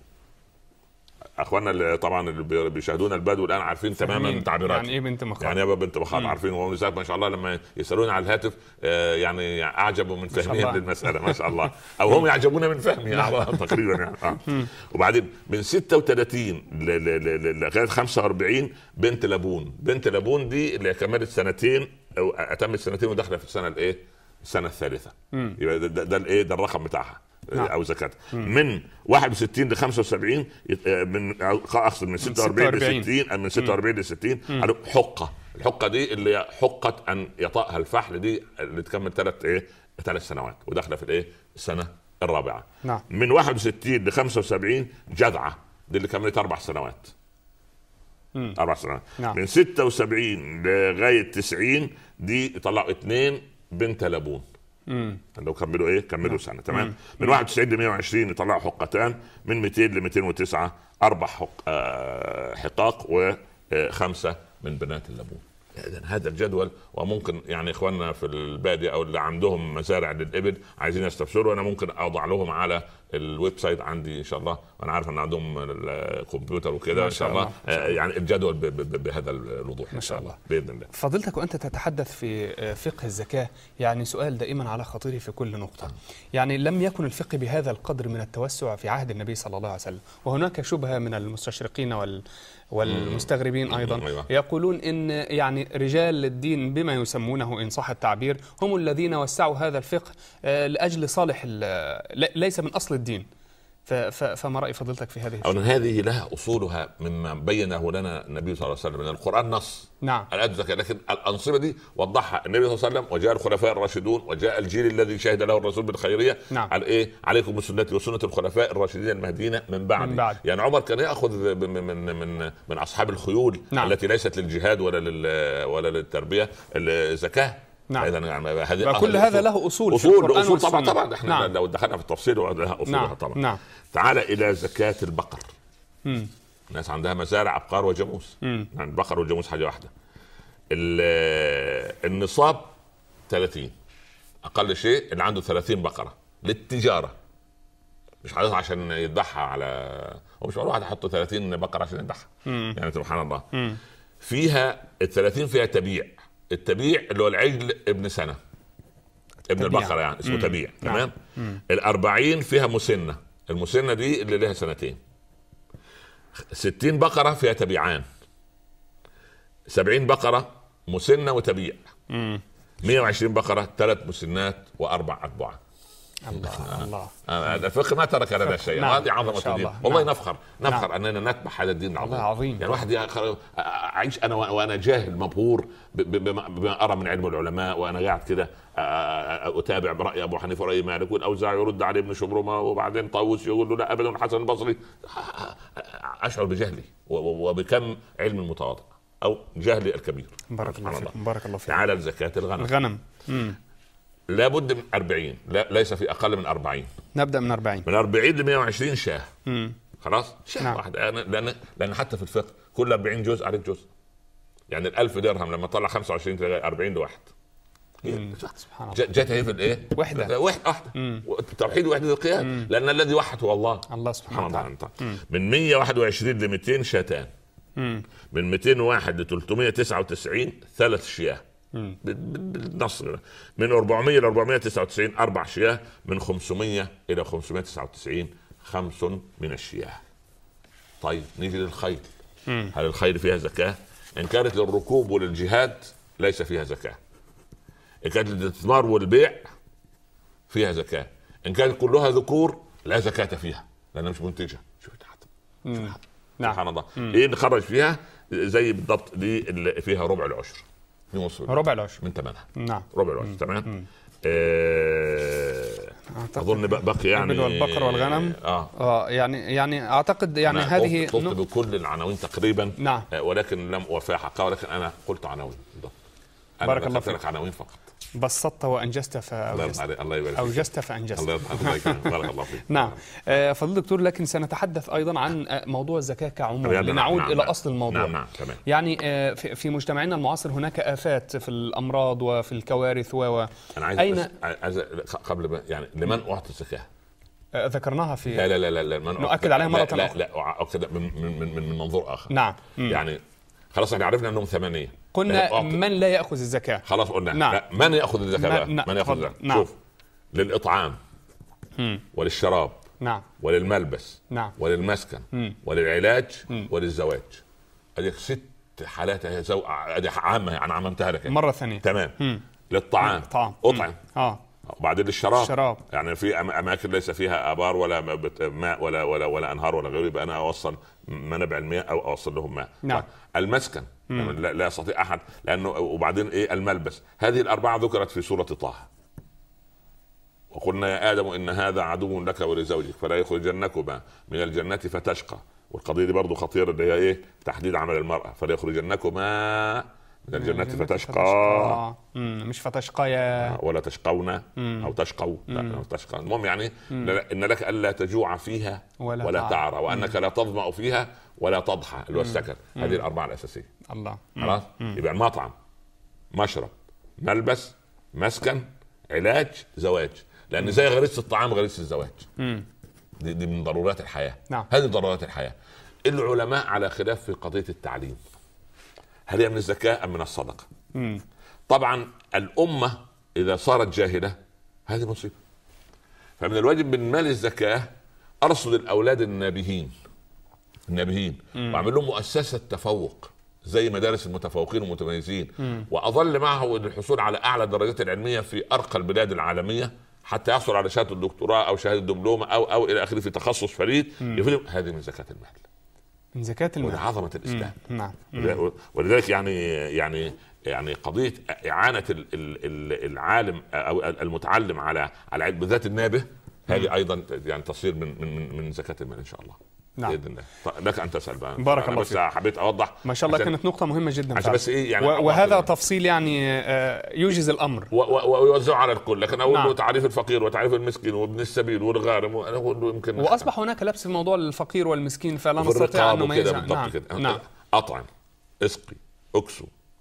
اخواننا اللي طبعا اللي بيشاهدونا البدو الان عارفين تماما تعبيرات يعني ايه بنت مخاض، يعني ايه بنت مخاض، عارفين. ونساء ما شاء الله لما يسالون على الهاتف آه يعني اعجبوا من فهمهم للمساله ما شاء الله، او هم يعجبون من فهمي تقريبا يعني. آه. وبعدين من ستة وثلاثين لغايه خمسة وأربعين بنت لبون. بنت لبون دي اللي كملت سنتين او اتمت سنتين وداخله في السنه الايه السنه الثالثه. يبقى ده, ده الايه ده الرقم بتاعها. نعم. او زكاه. من واحد وستين ل خمسة وسبعين من اقصد من ستة وأربعين ل ستين، من ستة وأربعين ل ستين حقه. الحقه دي اللي حقه ان يطأها الفحل، دي اللي تكمل ثلاث ايه ثلاث سنوات وداخله في الايه السنه الرابعه. نعم. من واحد وستين ل خمسة وسبعين جذعه، دي اللي كملت اربع سنوات. مم. اربع سنوات. نعم. من ستة وسبعين لغايه تسعين دي طلعوا اثنين بنت لبون. امم لو كملوا ايه كملوا سنه. تمام. مم. من واحد وتسعين ل مية وعشرين يطلعوا حقتان، من مئتين ل مئتين وتسعة اربع حق آه حقاق وخمسه من بنات اللبون. إذن هذا الجدول. وممكن يعني اخواننا في الباديه او اللي عندهم مزارع للابل عايزين يستفسروا، انا ممكن اضع لهم على الويب سايت عندي ان شاء الله، وانا عارف ان عندهم الكمبيوتر وكده ان شاء الله. آه يعني الجدول ب ب بهذا الوضوح ان شاء الله باذن الله. فضيلتك وانت تتحدث في فقه الزكاه، يعني سؤال دائما على خاطري في كل نقطه. يعني لم يكن الفقه بهذا القدر من التوسع في عهد النبي صلى الله عليه وسلم، وهناك شبهه من المستشرقين وال والمستغربين أيضا يقولون إن يعني رجال الدين بما يسمونه إن صح التعبير هم الذين وسعوا هذا الفقه لأجل صالح ليس من أصل الدين. فما رأي فضيلتك في هذه؟ أولا هذه لها أصولها مما بينه لنا النبي صلى الله عليه وسلم من القرآن نص. نعم. الزكاة، لكن الأنصبة دي وضحها النبي صلى الله عليه وسلم، وجاء الخلفاء الراشدون، وجاء الجيل الذي شهد له الرسول بالخيرية. نعم. على إيه؟ عليكم بسنتي وسنة الخلفاء الراشدين المهديين من بعد. من بعد. يعني عمر كان يأخذ من من من من أصحاب الخيول. نعم. التي ليست للجهاد ولا لل ولا للتربية الزكاة. نعم. يعني كل هذا له أصول. أصول, أصول طبعا طبعا احنا نعم. لو دخلنا في التفصيل لها أصولها. نعم. طبعا. نعم. تعال إلى زكاة البقر. مم. الناس عندها مزارع أبقار وجاموس. يعني البقر والجاموس حاجة واحدة. النصاب ثلاثين، اقل شيء اللي عنده ثلاثين بقره للتجاره، مش حاططها عشان يذبحها على، هو مش واحد يحط ثلاثين بقره عشان يذبحها يعني سبحان الله. مم. فيها ال ثلاثين فيها تبيع، التبيع اللي هو العجل ابن سنه، ابن تبيع. البقره يعني اسمه مم. تبيع. تمام. الأربعين فيها مسنه، المسنه دي اللي لها سنتين. ستين بقره فيها تبيعان، سبعين بقره مسنه وتبيع. مم. مئة وعشرين بقره ثلاث مسنات واربع اتباع. الله الله. الفقه ما ترك لنا شيء. نعم. هذه عظمه الدين والله. نعم. نفخر نفخر نعم. اننا نتبع هذا الدين العظيم. عظيم. يعني واحد اعيش انا وانا جاهل مبهور بما ارى من علم العلماء، وانا قاعد كده اتابع براي ابو حنيفه وراي مالك، والاوزاعي يرد عليه ابن شبرمه، وبعدين طاووس يقول له لا ابدا الحسن البصري. اشعر بجهلي وبكم علم المتواضع او جهلي الكبير. بارك الله فيك. بارك الله فيك. تعالى لزكاه الغنم. الغنم لابد من أربعين، لا ليس في اقل من أربعين. نبدا من أربعين. من أربعين ل مئة وعشرين شاه. مم. خلاص شاه نعم. واحد. لان لان حتى في الفقه كل أربعين جزء عليك جزء. يعني الألف درهم لما طلع خمسة وعشرين تلاقي أربعين لواحد. سبحان الله. جت هي في الايه؟ وحده وحده توحيد وحده القيام. لان الذي وحد هو الله. الله سبحانه وتعالى. من مئة وواحد وعشرين ل مئتين شاتان. مم. من مئتين وواحد ل ثلاثمئة وتسعة وتسعين ثلاث شياه بالنص. من أربعمئة ل أربعمئة وتسعة وتسعين اربع شياه. من خمسمئة الى خمسمئة وتسعة وتسعين خمس من الشياه. طيب نيجي للخيل. مم. هل الخيل فيها زكاه؟ ان كانت للركوب وللجهاد ليس فيها زكاه. ان كانت للاستثمار والبيع فيها زكاه. ان كانت كلها ذكور لا زكاه فيها لانها مش منتجه. شوف نعم. سبحان الله. ايه اللي خرج فيها؟ زي بالضبط دي اللي فيها ربع العشر، ربع العشر من ثمنها. نعم. ربع العشر. تمام. آه اظن بقي يعني والبقر والغنم. اه اه يعني يعني اعتقد يعني هذه طلت ن... بكل العناوين تقريبا. نعم. آه ولكن لم اوفيها حقها، ولكن انا قلت عناوين بالضبط. بارك الله فيك. عناوين فقط. بسطت وانجزت فاوجزت. الله يبارك فيك. اوجزت فانجزت. الله يبارك بارك الله فيك. نعم. آه فضيلة الدكتور، لكن سنتحدث ايضا عن موضوع الزكاه كعموم لنعود نعم. الى نعم. اصل الموضوع. نعم. نعم. تمام. يعني آه في مجتمعنا المعاصر هناك آفات في الامراض وفي الكوارث و انا عايز أين... عايز قبل ما يعني لمن اعطي الزكاه؟ آه ذكرناها في لا لا لا لا, لا. نؤكد عليها مره لا لا, لا أكد من من من من منظور اخر. نعم. يعني خلاص احنا عرفنا انهم ثمانيه. قلنا من لا ياخذ الزكاه. خلاص قلنا. نعم. لا من ياخذ الزكاه بقى؟ من ياخذ الزكاه؟ نعم. شوف، للاطعام مم. وللشراب. نعم. وللملبس. نعم. وللمسكن. مم. وللعلاج. مم. وللزواج. هذه ست حالات هي زو... عامه يعني عممتها لك مره ثانيه. تمام. مم. للطعام طعام. اطعم. اه وبعدين للشراب. الشراب. يعني في اماكن ليس فيها ابار ولا ماء ولا ولا ولا انهار ولا غيره، يبقى انا اوصل منابع المياه او اوصل لهم ماء. نعم. المسكن يعني لا, لا يستطيع احد لانه. وبعدين ايه؟ الملبس. هذه الاربعه ذكرت في سوره طه. وقلنا يا ادم ان هذا عدو لك ولزوجك فلا يخرجنكما من الجنه فتشقى. والقضيه دي برضو خطيره اللي هي ايه؟ تحديد عمل المراه. فلا يخرجنكما من الجنة فتشقى. مش فتشقى ولا تشقون أو تشقوا. لا تشقى. المهم يعني إن لك ألا تجوع فيها ولا, ولا تعرى، وأنك لا تظمأ فيها ولا تضحى اللي هو السكن. هذه الأربعة الأساسية. الله. خلاص. يبقى المطعم، مشرب، ملبس، مسكن، علاج، زواج. لأن زي غريزة الطعام غريزة الزواج. دي, دي من ضرورات الحياة. نعم. هذه ضرورات الحياة. العلماء على خلاف في قضية التعليم، هل هي من الزكاة أم من الصدقة؟ مم. طبعا الأمة إذا صارت جاهلة هذه مصيبة. فمن الواجب من مال الزكاة أرصد الأولاد النابهين النابهين وأعمل لهم مؤسسة تفوق زي مدارس المتفوقين والمتميزين، وأظل معه الحصول على أعلى الدرجات العلمية في أرقى البلاد العالمية حتى يحصل على شهادة الدكتوراه أو شهادة دبلومة أو أو إلى آخره في تخصص فريد. هذه من زكاة المال. من زكاة المال. وعظمة الإسلام. نعم. ولذلك يعني يعني يعني قضية إعانة العالم أو المتعلم على على بالذات النابه هذه أيضا يعني تصير من من من زكاة المال إن شاء الله. نعم. بإذن الله. لك أن تسأل بقى. بارك الله فيك. بس حبيت أوضح. ما شاء الله كانت نقطة مهمة جدا. عشان بس إيه يعني وهذا تفصيل يعني يوجز الأمر. ويوزع على الكل، لكن أقول له نعم. تعريف الفقير وتعريف المسكين وابن السبيل والغارم، وأنا أقول له يمكن. وأصبح هناك لبس في موضوع الفقير والمسكين فلا نستطيع أن نميز. نعم. نعم. أطعم، اسقي، اكسو،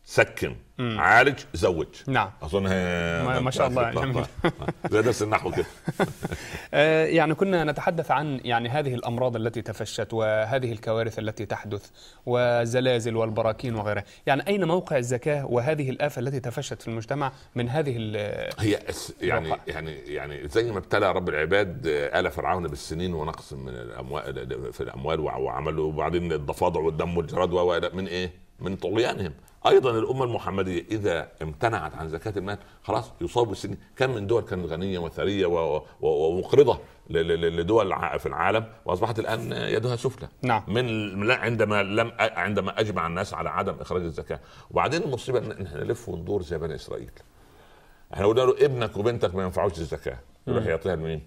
سكن، مم. عالج، زوج. نعم. اظن ما, ما شاء الله جميل. زي درس النحو كده. يعني كنا نتحدث عن يعني هذه الامراض التي تفشت وهذه الكوارث التي تحدث والزلازل والبراكين وغيرها، يعني اين موقع الزكاه وهذه الافه التي تفشت في المجتمع من هذه هي يعني يعني يعني زي ما ابتلى رب العباد آل فرعون بالسنين ونقص من الاموال في الاموال وعملوا، وبعدين الضفادع والدم والجراد من ايه؟ من طغيانهم. ايضا الامه المحمديه اذا امتنعت عن زكاه المال خلاص يصاب بالسن. كم من دول كانت غنيه وثريه ومقرضه لدول في العالم واصبحت الان يدها سفلى. نعم. من عندما لم عندما اجمع الناس على عدم اخراج الزكاه. وبعدين المصيبه ان احنا نلف وندور زي بني اسرائيل. احنا قلنا له ابنك وبنتك ما ينفعوش الزكاه، يروح يعطيها لمين؟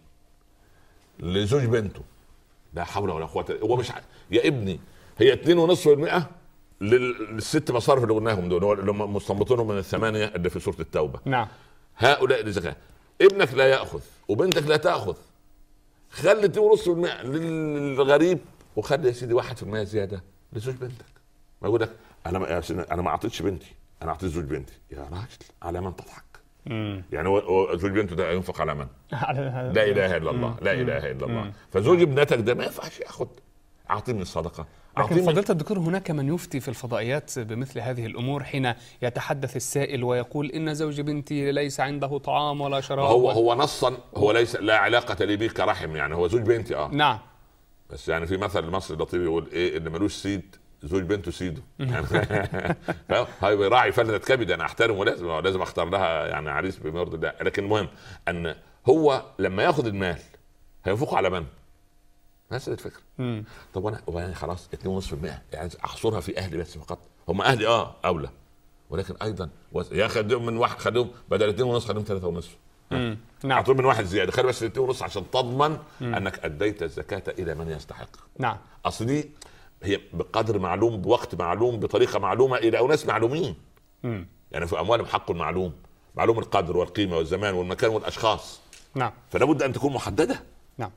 لزوج بنته. لا حول ولا قوه. هو مش ع... يا ابني هي اتنين ونصف بالمئة للست مصارف اللي قلناهم دول اللي هم مستنبطينهم من الثمانيه اللي في سوره التوبه. نعم. هؤلاء الزكاه. ابنك لا ياخذ وبنتك لا تاخذ، خلي اتنين ونصف بالمئة للغريب، وخلي يا سيدي واحد في المئة زياده لزوج بنتك. ما يقول لك انا ما انا ما اعطيتش بنتي، انا اعطيت زوج بنتي. يا راجل على من تضحك؟ مم. يعني هو زوج بنته ده ينفق على من؟ لا اله الا الله. لا اله الا الله. فزوج ابنتك ده ما ينفعش ياخذ، اعطيه من الصدقه. لكن فضيلة الدكتور هناك من يفتي في الفضائيات بمثل هذه الأمور حين يتحدث السائل ويقول إن زوج بنتي ليس عنده طعام ولا شراب. هو هو نصا هو ليس لا علاقة لي به كرحم، يعني هو زوج بنتي اه نعم. بس يعني في مثل مصري لطيف يقول ايه اللي ملوش سيد زوج بنته سيده. هاي بيراعي فلتة كبد، انا احترمه، لازم لازم اختار لها يعني عريس بما يرضي الله. لكن المهم ان هو لما ياخذ المال هينفقه على من؟ نفس الفكره. مم. طب وانا وانا خلاص اتنين ونصف بالمئة يعني احصرها في اهلي بس فقط. هم اهلي اه اولى، ولكن ايضا يا خدهم من واحد، خدهم بدل اتنين ونصف خدهم ثلاثة ونصف. نعم. اعطوهم من واحد زياده، خلي بس اتنين ونصف عشان تضمن مم. انك اديت الزكاه الى من يستحق. نعم. اصل دي هي بقدر معلوم بوقت معلوم بطريقه معلومه الى اناس معلومين. مم. يعني في اموالهم حق معلوم، معلوم القدر والقيمه والزمان والمكان والاشخاص. نعم. فلا بد ان تكون محدده. نعم.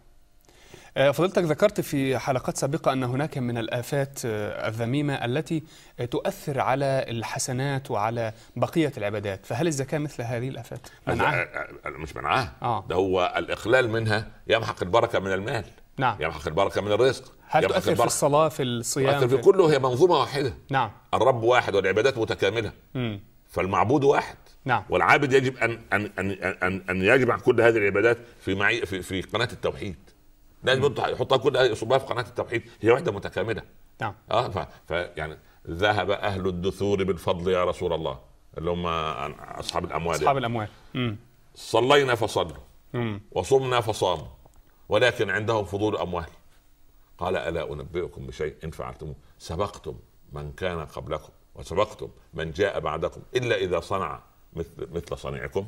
فضلتك ذكرت في حلقات سابقة أن هناك من الآفات الذميمة التي تؤثر على الحسنات وعلى بقية العبادات، فهل الزكاة مثل هذه الآفات؟ منعها؟ مش منعها. آه. ده هو الإخلال منها يمحق البركة من المال. نعم. يمحق البركة من الرزق. هل تؤثر في الصلاة في الصيام؟ تؤثر في كله، هي منظومة واحدة. نعم. الرب واحد والعبادات متكاملة. م. فالمعبود واحد. نعم. والعابد يجب أن أن أن أن, أن يجمع كل هذه العبادات في معي في, في قناة التوحيد. لازم يحطها كلها يصبها في قناة التوحيد، هي وحدة متكاملة. نعم. اه ف... ف يعني ذهب أهل الدثور بالفضل يا رسول الله، اللي هم أصحاب الأموال. أصحاب الأموال. مم. صلينا فصلوا مم. وصمنا فصاموا، ولكن عندهم فضول أموال. قال ألا أنبئكم بشيء إن فعلتموه سبقتم من كان قبلكم وسبقتم من جاء بعدكم إلا إذا صنع مثل مثل صنيعكم.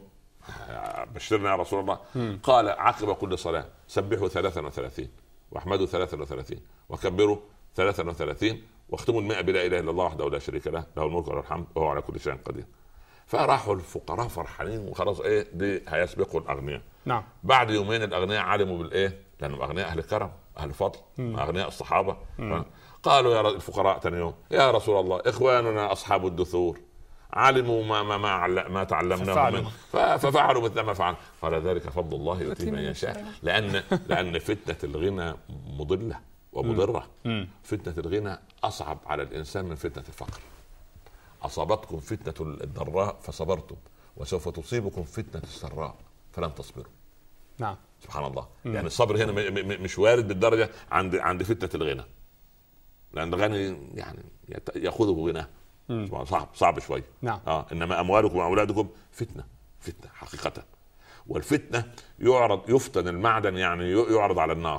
بشرنا يا رسول الله. مم. قال عقب كل صلاة سبحوا ثلاثا وثلاثين واحمدوا ثلاثا وثلاثين وكبروا ثلاثا وثلاثين واختموا المئة بلا إله إلا الله وحده لا شريك له له الملك وله الحمد وهو على كل شيء قدير. فراحوا الفقراء فرحانين وخلاص ايه دي هيسبقوا الأغنياء. نعم. بعد يومين الأغنياء علموا بالإيه، لأنهم أغنياء أهل كرم أهل فضل. مم. أغنياء الصحابة. مم. قالوا يا الفقراء ثاني يوم يا رسول الله إخواننا أصحاب الدثور علموا ما ما ما, ما تعلمناه منه ففعلوا مثل ما فعل. قال ذلك فضل الله يؤتيه من يشاء. لأن لأن فتنة الغنى مضلة ومضرة. مم. فتنة الغنى أصعب على الإنسان من فتنة الفقر. أصابتكم فتنة الضراء فصبرتم وسوف تصيبكم فتنة السراء فلن تصبروا. نعم. سبحان الله. مم. يعني الصبر هنا مش وارد بالدرجة عند عند فتنة الغنى، لأن الغني يعني يأخذه غناه صعب صعب شوي. نعم. اه انما اموالكم واولادكم فتنه فتنه حقيقه. والفتنه يعرض يفتن المعدن، يعني يعرض على النار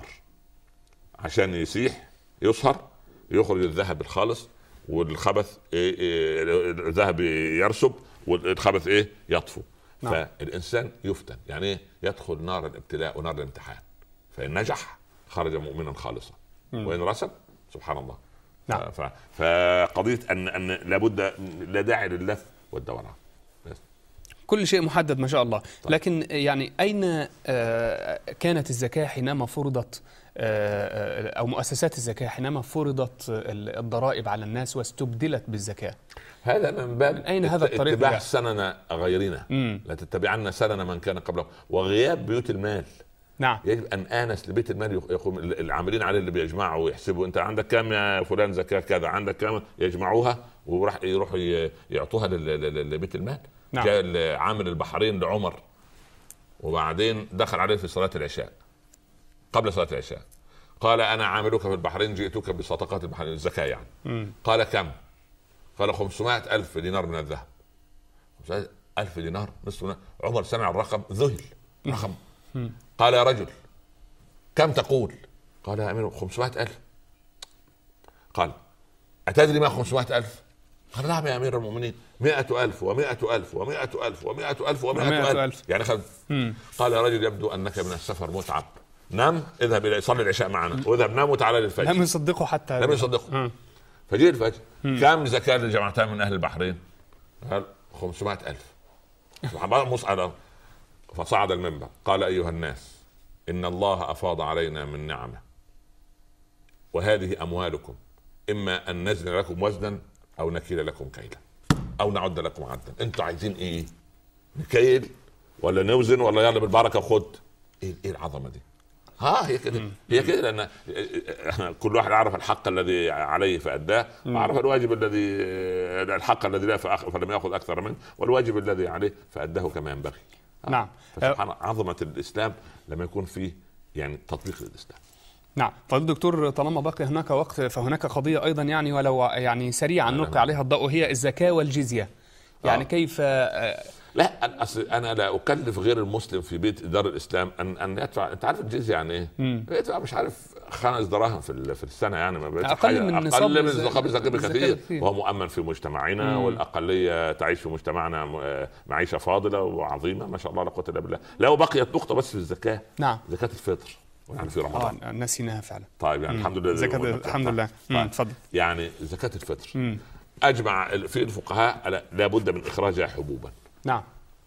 عشان يسيح يصهر يخرج الذهب الخالص والخبث إيه إيه الذهب يرسب والخبث ايه يطفو. نعم. فالانسان يفتن يعني ايه يدخل نار الابتلاء ونار الامتحان، فان نجح خرج مؤمنا خالصا وان رسب سبحان الله. نعم. فقضية أن أن لابد لا داعي لللف والدوران. كل شيء محدد ما شاء الله. لكن يعني أين كانت الزكاة حينما فرضت أو مؤسسات الزكاة حينما فرضت الضرائب على الناس واستبدلت بالزكاة؟ هذا من باب أين هذا الطريق؟ اتباع سنن غيرنا. مم. لا تتبعن سنن من كان قبله، وغياب بيوت المال. نعم. يجب ان انس لبيت المال يقوم العاملين عليه اللي بيجمعوا ويحسبوا انت عندك كم يا فلان زكاه كذا، عندك كم، يجمعوها وراح يروحوا يعطوها لبيت المال. نعم. جاء عامل البحرين لعمر وبعدين دخل عليه في صلاه العشاء، قبل صلاه العشاء قال انا عاملك في البحرين جئتك بصدقات البحرين الزكاه يعني. م. قال كم؟ قال خمسمائة ألف دينار من الذهب. خمسمائة ألف دينار نصف دينار. عمر سمع الرقم ذهل. رقم. م. قال يا رجل كم تقول؟ قال يا امير خمسمائة ألف. قال أتدري ما خمسمائة ألف؟ قال نعم يا أمير المؤمنين، مئة ألف ومئة ألف ومئة ألف ومئة ألف ومئة ألف يعني خذ. قال يا رجل يبدو أنك من السفر متعب، نم اذهب إلى صلي العشاء معنا واذهب نام وتعالى للفجر. لم يصدقوا حتى لم يصدقوا. فجاء الفجر كم زكاة اللي جمعتها من أهل البحرين؟ قال خمسمائة ألف. مصعد فصعد المنبر قال أيها الناس إن الله أفاض علينا من نعمة وهذه أموالكم، إما أن نزن لكم وزنا أو نكيل لكم كيلا أو نعد لكم عدا. أنتوا عايزين إيه؟ نكيل ولا نوزن ولا يلا بالبركة خد؟ إيه, إيه العظمة دي؟ ها هي كده، هي كده، لأن كل واحد عرف الحق الذي عليه فأداه، وعرف الواجب الذي الحق الذي لا فلم يأخذ أكثر منه، والواجب الذي عليه فأداه كما ينبغي. نعم. فسبحان عظمة الإسلام لما يكون فيه يعني تطبيق للإسلام. نعم. فضيلة الدكتور طالما بقي هناك وقت فهناك قضية أيضا يعني ولو يعني سريعا نلقي عليها الضوء، هي الزكاة والجزية. يعني آه. كيف آه لا أصل انا لا اكلف غير المسلم في بيت دار الاسلام ان ان يدفع. انت عارف الجزيه يعني ايه؟ يدفع مش عارف خمس دراهم في في السنه يعني، ما بقتش اقل من اقل من الزكاه بكثير، وهو مؤمن في مجتمعنا. مم. والاقليه تعيش في مجتمعنا معيشه فاضله وعظيمه ما شاء الله لا قوه الا بالله. لو بقيت نقطه بس في الزكاه. نعم. زكاه الفطر يعني في رمضان آه نسيناها فعلا. طيب يعني الحمد لله زكاه الحمد لله. اتفضل. يعني زكاه الفطر مم. اجمع في الفقهاء لا بد من اخراجها حبوبا. نعم.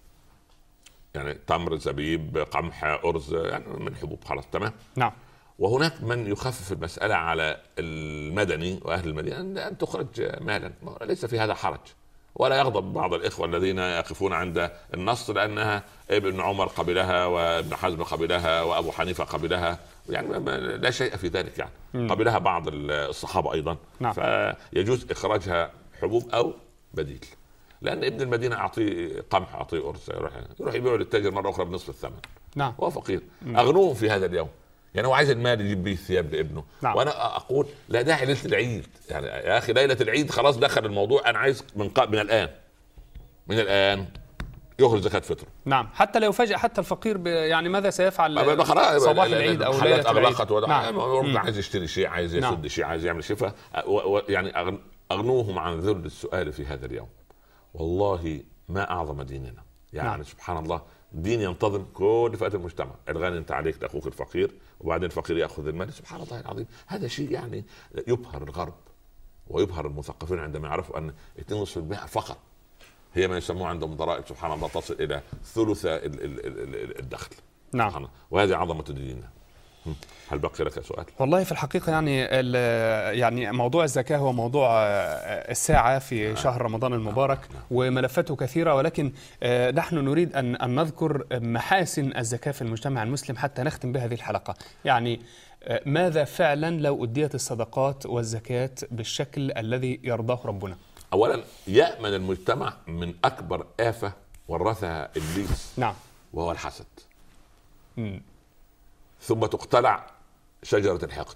يعني تمر، زبيب، قمح، أرز، يعني من حبوب خلاص تمام. نعم. وهناك من يخفف المسألة على المدني وأهل المدينة أن تخرج مالا، ليس في هذا حرج، ولا يغضب بعض الإخوة الذين يقفون عند النص لأنها ابن عمر قبلها وابن حزم قبلها وأبو حنيفة قبلها، يعني لا شيء في ذلك يعني. م. قبلها بعض الصحابة أيضا. نعم. فيجوز إخراجها حبوب أو بديل، لأن ابن المدينة أعطيه قمح أعطيه أرز يروح يروح يبيعه للتاجر مرة أخرى بنصف الثمن. نعم. هو فقير. أغنوهم في هذا اليوم، يعني هو عايز المال يجيب به ثياب لابنه. نعم. وأنا أقول لا داعي ليلة العيد، يعني يا أخي ليلة العيد خلاص دخل الموضوع، أنا عايز من ق... من الآن من الآن يخرج زكاة فطر. نعم. حتى لو فجأة حتى الفقير ب... يعني ماذا سيفعل صباح العيد أو ليلة العيد؟ نعم. عايز يشتري شيء، عايز يسد نعم. شيء، عايز يعمل شيء، و... و... يعني أغنوهم عن ذل السؤال في هذا اليوم. والله ما أعظم ديننا يعني. نعم. سبحان الله، دين ينتظم كل فئات المجتمع. الغني انت عليك لاخوك الفقير، وبعدين الفقير ياخذ المال. سبحان الله العظيم، هذا شيء يعني يبهر الغرب ويبهر المثقفين عندما يعرفوا ان اثنين ونصف بالمئة فقط هي ما يسموه عندهم ضرائب سبحان الله تصل الى ثلث الدخل. نعم. وهذه عظمه ديننا. هل بقي لك سؤال؟ والله في الحقيقة يعني يعني موضوع الزكاة هو موضوع الساعة في شهر رمضان المبارك، وملفاته كثيرة، ولكن نحن نريد أن أن نذكر محاسن الزكاة في المجتمع المسلم حتى نختم بهذه الحلقة. يعني ماذا فعلا لو أديت الصدقات والزكاة بالشكل الذي يرضاه ربنا؟ أولا يأمن المجتمع من أكبر آفة ورثها إبليس. نعم. وهو الحسد. م. ثم تقتلع شجرة الحقد،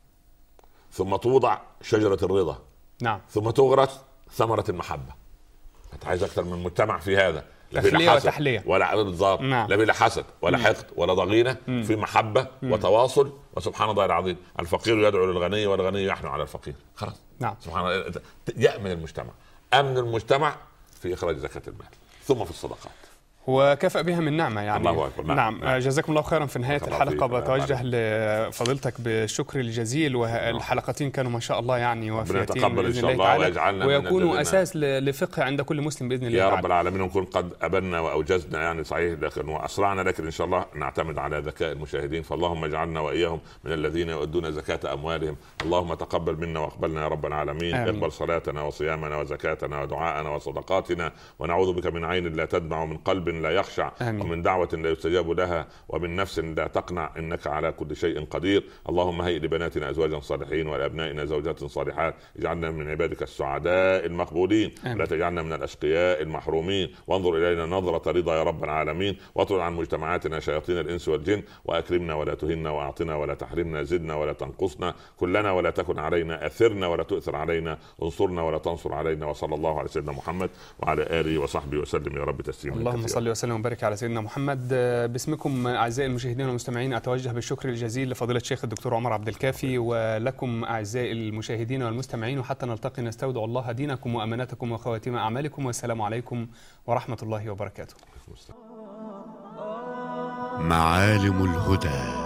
ثم توضع شجرة الرضا. نعم. ثم تغرس ثمرة المحبة. أنت عايز أكثر من مجتمع في هذا، لا تخلية وتحلية ولا بالضبط. نعم. لا بلا حسد ولا مم. حقد ولا ضغينة. مم. في محبة مم. وتواصل. وسبحان الله العظيم، الفقير يدعو للغني والغني يحنو على الفقير. خلاص. نعم. سبحان الله، يأمن المجتمع. أمن المجتمع في إخراج زكاة المال، ثم في الصدقات. وكفأ بها من نعمة يعني. الله أكبر. نعم. نعم. نعم. جزاكم الله خيرا. في نهاية الحلقة بتوجه لفضيلتك بالشكر الجزيل، والحلقتين كانوا ما شاء الله يعني وافيتين بإذن الله تعالى، ويكونوا أساس لفقه عند كل مسلم بإذن الله يا تعالى. رب العالمين. ونكون قد أبنا وأوجزنا يعني صحيح لكن وأسرعنا، لكن إن شاء الله نعتمد على ذكاء المشاهدين. فاللهم اجعلنا وإياهم من الذين يؤدون زكاة أموالهم. اللهم تقبل منا واقبلنا يا رب العالمين. آمين. اقبل صلاتنا وصيامنا وزكاتنا ودعاءنا وصدقاتنا، ونعوذ بك من عين لا تدمع ومن قلب لا يخشع. آمين. ومن دعوة لا يستجاب لها ومن نفس لا تقنع، إنك على كل شيء قدير. اللهم هيئ لبناتنا أزواجا صالحين ولأبنائنا زوجات صالحات. اجعلنا من عبادك السعداء المقبولين. آمين. لا تجعلنا من الأشقياء المحرومين. وانظر إلينا نظرة رضا يا رب العالمين. واطرد عن مجتمعاتنا شياطين الإنس والجن. وأكرمنا ولا تهنا، وأعطنا ولا تحرمنا، زدنا ولا تنقصنا، كلنا ولا تكن علينا، أثرنا ولا تؤثر علينا، انصرنا ولا تنصر علينا. وصلى الله على سيدنا محمد وعلى آله وصحبه وسلم يا رب تسليما. اللهم صل وسلم وبارك على سيدنا محمد. باسمكم أعزائي المشاهدين والمستمعين أتوجه بالشكر الجزيل لفضيلة الشيخ الدكتور عمر عبد الكافي، ولكم أعزائي المشاهدين والمستمعين، وحتى نلتقي نستودع الله دينكم وأمانتكم وخواتيم أعمالكم، والسلام عليكم ورحمة الله وبركاته. معالم الهدى.